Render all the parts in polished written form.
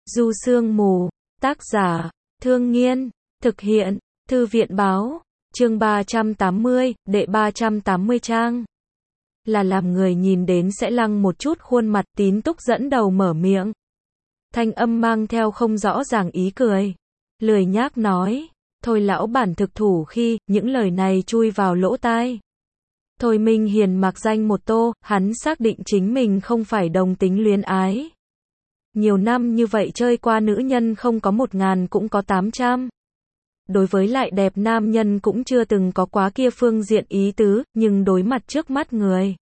Du Sương Mù, tác giả, Thương Nghiên, thực hiện, Thư viện báo, chương 380, đệ 380 trang. Là làm người nhìn đến sẽ lăng một chút khuôn mặt, Tín Túc dẫn đầu mở miệng. Thanh âm mang theo không rõ ràng ý cười. Lười nhác nói, thôi lão bản thực thủ khi, những lời này chui vào lỗ tai. Thôi Minh Hiền mặc danh một tô, hắn xác định chính mình không phải đồng tính luyến ái. Nhiều năm như vậy chơi qua nữ nhân không có 1000 cũng có 800. Đối với lại đẹp nam nhân cũng chưa từng có quá kia phương diện ý tứ, nhưng đối mặt trước mắt người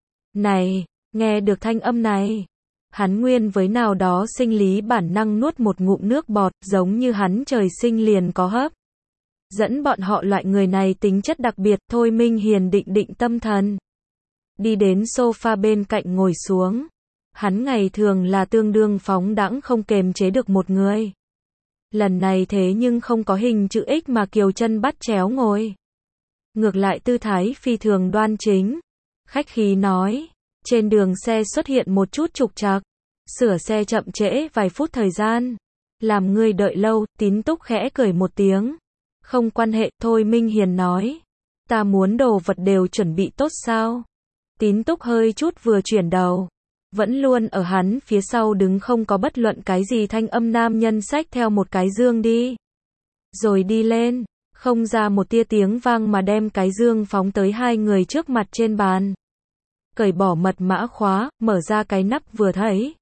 này, nghe được thanh âm này, hắn nguyên với nào đó sinh lý bản năng nuốt một ngụm nước bọt, giống như hắn trời sinh liền có hấp. Dẫn bọn họ loại người này tính chất đặc biệt. Thôi Minh Hiền định định tâm thần, đi đến sofa bên cạnh ngồi xuống. Hắn ngày thường là tương đương phóng đãng không kềm chế được một người. Lần này thế nhưng không có hình chữ X mà kiều chân bắt chéo ngồi. Ngược lại tư thái phi thường đoan chính. Khách khí nói, trên đường xe xuất hiện một chút trục trặc, sửa xe chậm trễ vài phút thời gian. Làm người đợi lâu. Tín Túc khẽ cười một tiếng. Không quan hệ. Thôi Minh Hiền nói, ta muốn đồ vật đều chuẩn bị tốt sao? Tín Túc hơi chút vừa chuyển đầu. Vẫn luôn ở hắn phía sau đứng không có bất luận cái gì thanh âm nam nhân xách theo một cái dương đi. Rồi đi lên, không ra một tia tiếng vang mà đem cái dương phóng tới hai người trước mặt trên bàn. Cởi bỏ mật mã khóa, mở ra cái nắp vừa thấy.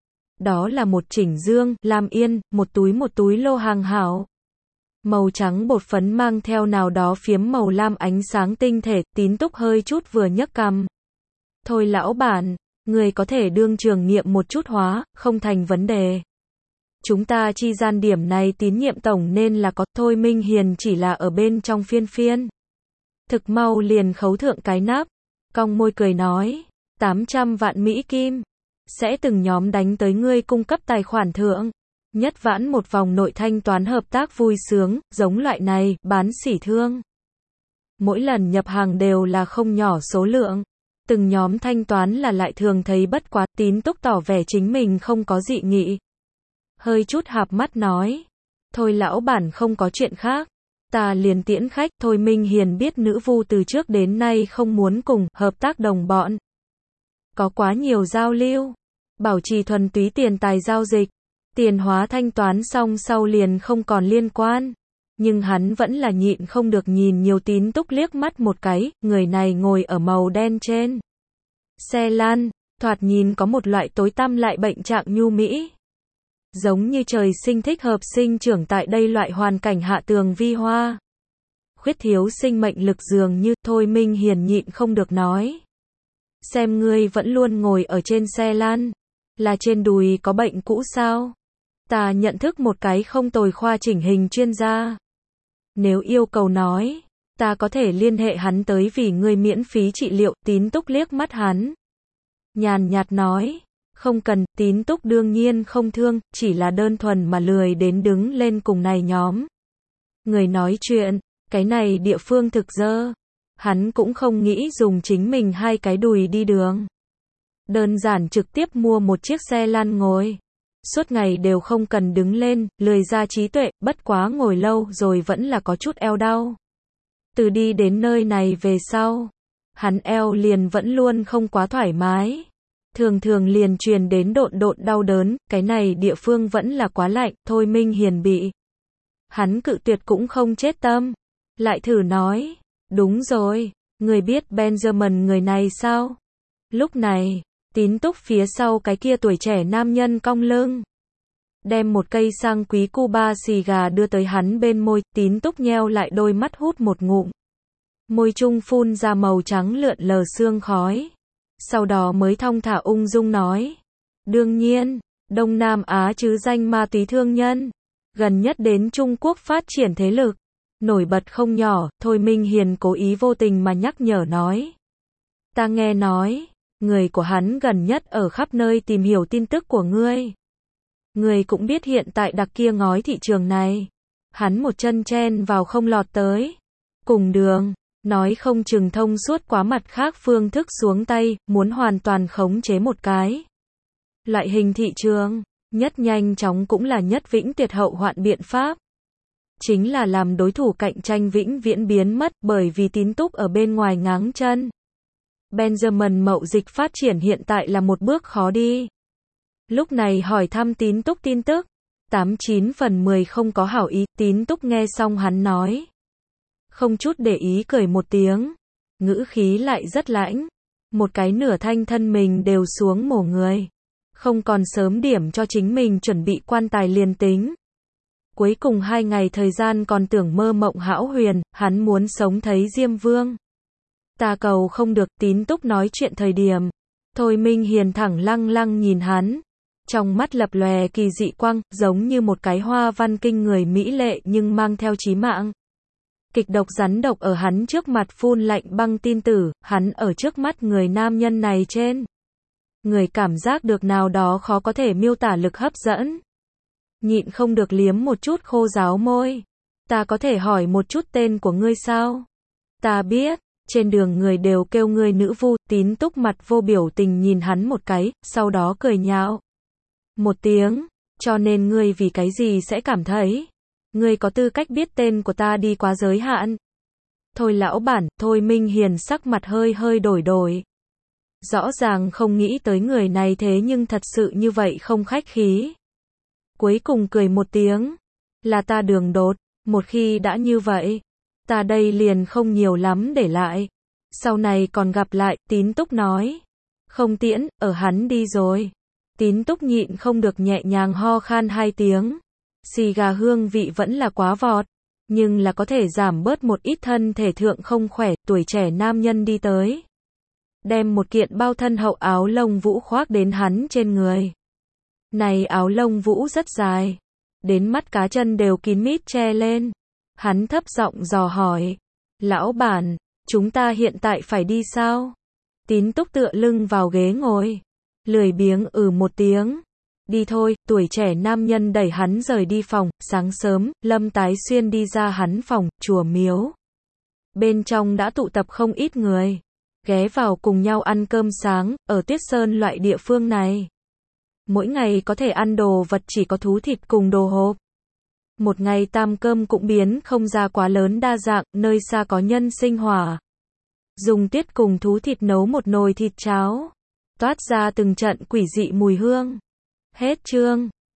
Đó là một chỉnh dương, lam yên, một túi lô hàng hảo. Màu trắng bột phấn mang theo nào đó phiếm màu lam ánh sáng tinh thể. Tín Túc hơi chút vừa nhấc cằm. Thôi lão bản, người có thể đương trường nghiệm một chút hóa, không thành vấn đề. Chúng ta chi gian điểm này tín nhiệm tổng nên là có. Thôi Minh Hiền chỉ là ở bên trong phiên. Thực mau liền khấu thượng cái nắp, cong môi cười nói, 800 vạn Mỹ Kim, sẽ từng nhóm đánh tới ngươi cung cấp tài khoản thượng. Nhất vãn một vòng nội thanh toán hợp tác vui sướng, giống loại này, bán sỉ thương. Mỗi lần nhập hàng đều là không nhỏ số lượng. Từng nhóm thanh toán là lại thường thấy bất quá. Tín Túc tỏ vẻ chính mình không có dị nghị. Hơi chút hạp mắt nói, thôi lão bản không có chuyện khác, ta liền tiễn khách. Thôi Minh Hiền biết nữ vu từ trước đến nay không muốn cùng hợp tác đồng bọn. Có quá nhiều giao lưu, bảo trì thuần túy tiền tài giao dịch, tiền hóa thanh toán xong sau liền không còn liên quan. Nhưng hắn vẫn là nhịn không được nhìn nhiều Tín Túc liếc mắt một cái. Người này ngồi ở màu đen trên xe lăn, thoạt nhìn có một loại tối tăm lại bệnh trạng nhu mỹ. Giống như trời sinh thích hợp sinh trưởng tại đây loại hoàn cảnh hạ tường vi hoa. Khuyết thiếu sinh mệnh lực dường như. Thôi Minh Hiền nhịn không được nói, xem ngươi vẫn luôn ngồi ở trên xe lăn, là trên đùi có bệnh cũ sao? Ta nhận thức một cái không tồi khoa chỉnh hình chuyên gia. Nếu yêu cầu nói, ta có thể liên hệ hắn tới vì ngươi miễn phí trị liệu. Tín Túc liếc mắt hắn, nhàn nhạt nói, không cần. Tín Túc đương nhiên không thương, chỉ là đơn thuần mà lười đến đứng lên cùng này nhóm người nói chuyện. Cái này địa phương thực dơ, hắn cũng không nghĩ dùng chính mình hai cái đùi đi đường. Đơn giản trực tiếp mua một chiếc xe lăn ngồi. Suốt ngày đều không cần đứng lên, lười ra trí tuệ. Bất quá ngồi lâu rồi vẫn là có chút eo đau. Từ đi đến nơi này về sau, hắn eo liền vẫn luôn không quá thoải mái. Thường thường liền truyền đến độn đau đớn. Cái này địa phương vẫn là quá lạnh. Thôi Minh Hiền bị hắn cự tuyệt cũng không chết tâm. Lại thử nói, đúng rồi, người biết Benjamin người này sao? Lúc này, Tín Túc phía sau cái kia tuổi trẻ nam nhân cong lưng, đem một cây sang quý Cuba xì gà đưa tới hắn bên môi. Tín Túc nheo lại đôi mắt hút một ngụm. Môi trung phun ra màu trắng lượn lờ sương khói. Sau đó mới thong thả ung dung nói, đương nhiên, Đông Nam Á chứ danh ma túy thương nhân, gần nhất đến Trung Quốc phát triển thế lực nổi bật không nhỏ. Thôi Minh Hiền cố ý vô tình mà nhắc nhở nói, ta nghe nói, người của hắn gần nhất ở khắp nơi tìm hiểu tin tức của ngươi. Ngươi cũng biết hiện tại đặc kia ngói thị trường này, hắn một chân chen vào không lọt tới. Cùng đường, nói không chừng thông suốt quá mặt khác phương thức xuống tay, muốn hoàn toàn khống chế một cái loại hình thị trường. Nhất nhanh chóng cũng là nhất vĩnh tuyệt hậu hoạn biện pháp. Chính là làm đối thủ cạnh tranh vĩnh viễn biến mất bởi vì Tín Túc ở bên ngoài ngáng chân. Benjamin mậu dịch phát triển hiện tại là một bước khó đi. Lúc này hỏi thăm Tín Túc tin tức, 89 phần 10 không có hảo ý. Tín Túc nghe xong hắn nói, không chút để ý cười một tiếng, ngữ khí lại rất lãnh, một cái nửa thanh thân mình đều xuống mổ người, không còn sớm điểm cho chính mình chuẩn bị quan tài liền tính. Cuối cùng 2 ngày thời gian còn tưởng mơ mộng hão huyền, hắn muốn sống thấy Diêm Vương. Ta cầu không được. Tín Túc nói chuyện thời điểm, Thôi Minh Hiền thẳng lăng lăng nhìn hắn, trong mắt lập lòe kỳ dị quang, giống như một cái hoa văn kinh người mỹ lệ nhưng mang theo chí mạng. Kịch độc rắn độc ở hắn trước mặt phun lạnh băng tin tử, hắn ở trước mắt người nam nhân này trên. Người cảm giác được nào đó khó có thể miêu tả lực hấp dẫn. Nhịn không được liếm một chút khô ráo môi. Ta có thể hỏi một chút tên của ngươi sao? Ta biết, trên đường người đều kêu ngươi nữ vu. Tín Túc mặt vô biểu tình nhìn hắn một cái, sau đó cười nhạo một tiếng, cho nên ngươi vì cái gì sẽ cảm thấy ngươi có tư cách biết tên của ta đi quá giới hạn? Thôi lão bản. Thôi Minh Hiền sắc mặt hơi hơi đổi đổi. Rõ ràng không nghĩ tới người này thế nhưng thật sự như vậy không khách khí. Cuối cùng cười một tiếng, là ta đường đột, một khi đã như vậy, ta đây liền không nhiều lắm để lại. Sau này còn gặp lại. Tín Túc nói, không tiễn, ở hắn đi rồi. Tín Túc nhịn không được nhẹ nhàng ho khan 2 tiếng. Xì gà hương vị vẫn là quá vọt, nhưng là có thể giảm bớt một ít thân thể thượng không khỏe. Tuổi trẻ nam nhân đi tới, đem một kiện bao thân hậu áo lông vũ khoác đến hắn trên người. Này áo lông vũ rất dài, đến mắt cá chân đều kín mít che lên. Hắn thấp giọng dò hỏi, lão bản, chúng ta hiện tại phải đi sao? Tín Túc tựa lưng vào ghế ngồi, lười biếng một tiếng. Đi thôi. Tuổi trẻ nam nhân đẩy hắn rời đi phòng. Sáng sớm, Lâm Tái Xuyên đi ra hắn phòng, chùa miếu. Bên trong đã tụ tập không ít người, ghé vào cùng nhau ăn cơm sáng. Ở Tuyết Sơn loại địa phương này, mỗi ngày có thể ăn đồ vật chỉ có thú thịt cùng đồ hộp. Một ngày tam cơm cũng biến không ra quá lớn đa dạng. Nơi xa có nhân sinh hỏa, dùng tuyết cùng thú thịt nấu một nồi thịt cháo, toát ra từng trận quỷ dị mùi hương. Hết chương.